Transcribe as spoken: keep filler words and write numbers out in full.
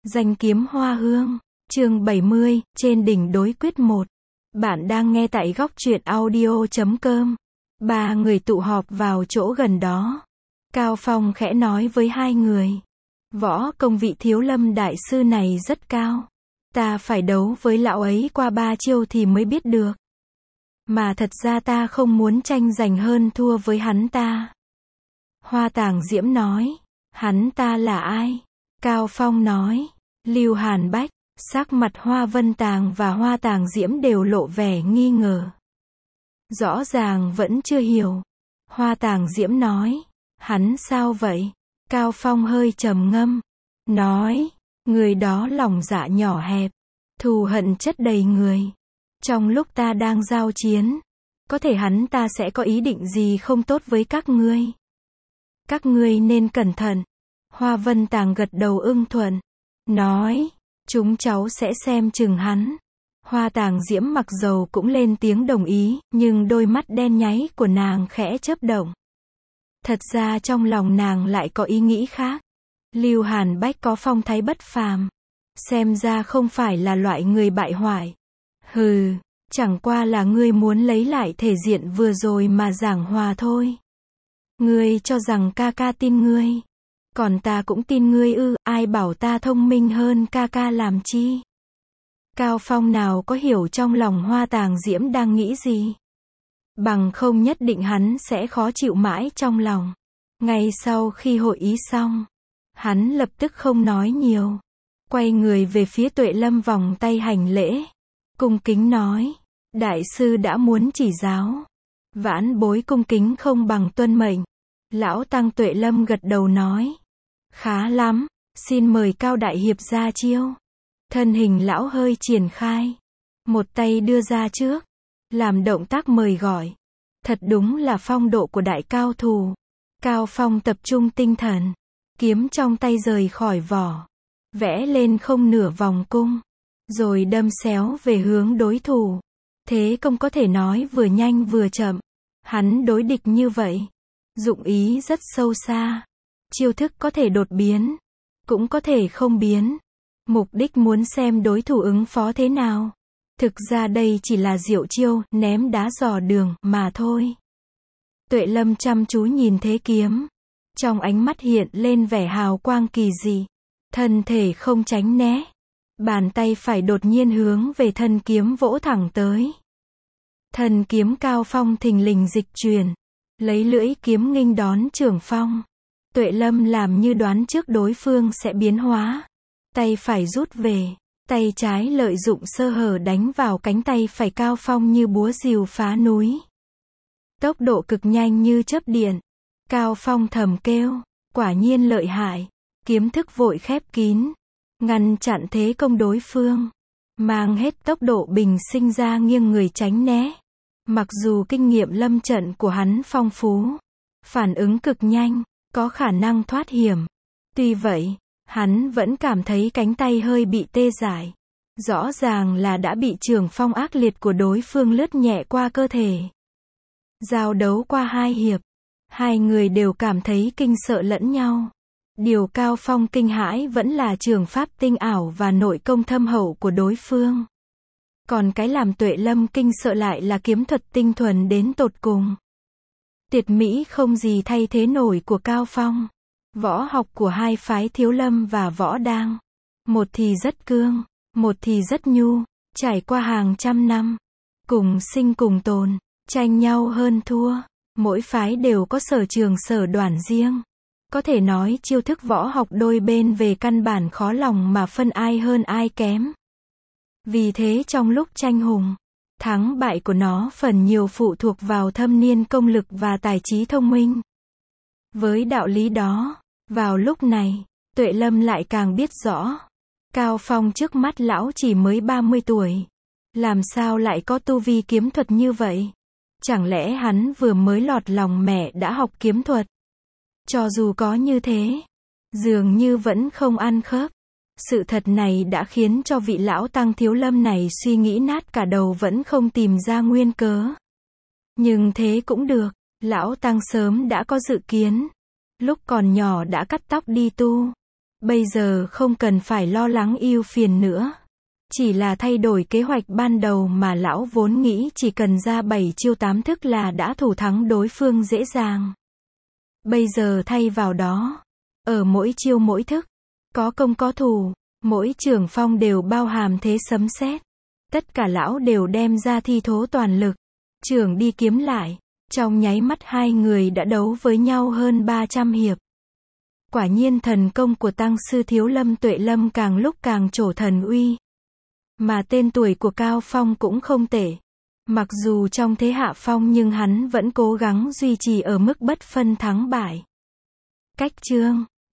Danh kiếm hoa hương, chương bảy mươi, trên đỉnh đối quyết một. Bạn đang nghe tại góc truyện audio chấm com. Ba người tụ họp vào chỗ gần đó. Cao Phong khẽ nói với hai người. Võ công vị Thiếu Lâm đại sư này rất cao. Ta phải đấu với lão ấy qua ba chiêu thì mới biết được. Mà thật ra ta không muốn tranh giành hơn thua với hắn ta. Hoa Tàng Diễm nói. Hắn ta là ai? Cao Phong nói. Lưu Hàn Bách. Sắc mặt Hoa Vân Tàng và Hoa Tàng Diễm đều lộ vẻ nghi ngờ. Rõ ràng vẫn chưa hiểu. Hoa Tàng Diễm nói. Hắn sao vậy? Cao Phong hơi trầm ngâm. Nói. Người đó lòng dạ nhỏ hẹp. Thù hận chất đầy người. Trong lúc ta đang giao chiến, có thể hắn ta sẽ có ý định gì không tốt với các ngươi. Các ngươi nên cẩn thận. Hoa Vân Tàng gật đầu ưng thuận. Nói. Chúng cháu sẽ xem chừng hắn. Hoa Tàng Diễm mặc dầu cũng lên tiếng đồng ý, nhưng đôi mắt đen nháy của nàng khẽ chớp động. Thật ra trong lòng nàng lại có ý nghĩ khác. Lưu Hàn Bách có phong thái bất phàm. Xem ra không phải là loại người bại hoại. Hừ, chẳng qua là ngươi muốn lấy lại thể diện vừa rồi mà giảng hòa thôi. Ngươi cho rằng ca ca tin ngươi. Còn ta cũng tin ngươi ư, ai bảo ta thông minh hơn ca ca làm chi. Cao Phong nào có hiểu trong lòng Hoa Tàng Diễm đang nghĩ gì. Bằng không nhất định hắn sẽ khó chịu mãi trong lòng. Ngay sau khi hội ý xong, hắn lập tức không nói nhiều. Quay người về phía Tuệ Lâm vòng tay hành lễ. Cung kính nói. Đại sư đã muốn chỉ giáo. Vãn bối cung kính không bằng tuân mệnh. Lão Tăng Tuệ Lâm gật đầu nói. Khá lắm, xin mời Cao Đại Hiệp ra chiêu. Thân hình lão hơi triển khai. Một tay đưa ra trước. Làm động tác mời gọi. Thật đúng là phong độ của đại cao thủ. Cao Phong tập trung tinh thần. Kiếm trong tay rời khỏi vỏ. Vẽ lên không nửa vòng cung. Rồi đâm xéo về hướng đối thủ. Thế công có thể nói vừa nhanh vừa chậm. Hắn đối địch như vậy. Dụng ý rất sâu xa. Chiêu thức có thể đột biến. Cũng có thể không biến. Mục đích muốn xem đối thủ ứng phó thế nào. Thực ra đây chỉ là diệu chiêu, ném đá dò đường, mà thôi. Tuệ Lâm chăm chú nhìn thế kiếm. Trong ánh mắt hiện lên vẻ hào quang kỳ dị. Thân thể không tránh né. Bàn tay phải đột nhiên hướng về thân kiếm vỗ thẳng tới. Thân kiếm Cao Phong thình lình dịch chuyển. Lấy lưỡi kiếm nghênh đón chưởng phong. Tuệ Lâm làm như đoán trước đối phương sẽ biến hóa. Tay phải rút về. Tay trái lợi dụng sơ hở đánh vào cánh tay phải Cao Phong như búa rìu phá núi. Tốc độ cực nhanh như chớp điện. Cao Phong thầm kêu. Quả nhiên lợi hại. Kiếm thức vội khép kín. Ngăn chặn thế công đối phương. Mang hết tốc độ bình sinh ra nghiêng người tránh né. Mặc dù kinh nghiệm lâm trận của hắn phong phú. Phản ứng cực nhanh. Có khả năng thoát hiểm. Tuy vậy, hắn vẫn cảm thấy cánh tay hơi bị tê dại. Rõ ràng là đã bị chưởng phong ác liệt của đối phương lướt nhẹ qua cơ thể. Giao đấu qua hai hiệp. Hai người đều cảm thấy kinh sợ lẫn nhau. Điều Cao Phong kinh hãi vẫn là trường pháp tinh ảo và nội công thâm hậu của đối phương. Còn cái làm Tuệ Lâm kinh sợ lại là kiếm thuật tinh thuần đến tột cùng. Tuyệt mỹ không gì thay thế nổi của Cao Phong. Võ học của hai phái Thiếu Lâm và Võ Đang. Một thì rất cương, một thì rất nhu, trải qua hàng trăm năm. Cùng sinh cùng tồn, tranh nhau hơn thua. Mỗi phái đều có sở trường sở đoản riêng. Có thể nói chiêu thức võ học đôi bên về căn bản khó lòng mà phân ai hơn ai kém. Vì thế trong lúc tranh hùng, thắng bại của nó phần nhiều phụ thuộc vào thâm niên công lực và tài trí thông minh. Với đạo lý đó, vào lúc này, Tuệ Lâm lại càng biết rõ. Cao Phong trước mắt lão chỉ mới ba mươi tuổi. Làm sao lại có tu vi kiếm thuật như vậy? Chẳng lẽ hắn vừa mới lọt lòng mẹ đã học kiếm thuật? Cho dù có như thế, dường như vẫn không ăn khớp. Sự thật này đã khiến cho vị lão tăng Thiếu Lâm này suy nghĩ nát cả đầu vẫn không tìm ra nguyên cớ. Nhưng thế cũng được, lão tăng sớm đã có dự kiến. Lúc còn nhỏ đã cắt tóc đi tu. Bây giờ không cần phải lo lắng ưu phiền nữa. Chỉ là thay đổi kế hoạch ban đầu mà lão vốn nghĩ chỉ cần ra bảy chiêu tám thức là đã thủ thắng đối phương dễ dàng. Bây giờ thay vào đó, ở mỗi chiêu mỗi thức, có công có thủ, mỗi trưởng phong đều bao hàm thế sấm sét. Tất cả lão đều đem ra thi thố toàn lực, trưởng đi kiếm lại. Trong nháy mắt hai người đã đấu với nhau hơn ba trăm hiệp. Quả nhiên thần công của tăng sư Thiếu Lâm Tuệ Lâm càng lúc càng trổ thần uy. Mà tên tuổi của Cao Phong cũng không tệ. Mặc dù trong thế hạ phong nhưng hắn vẫn cố gắng duy trì ở mức bất phân thắng bại. Cách chương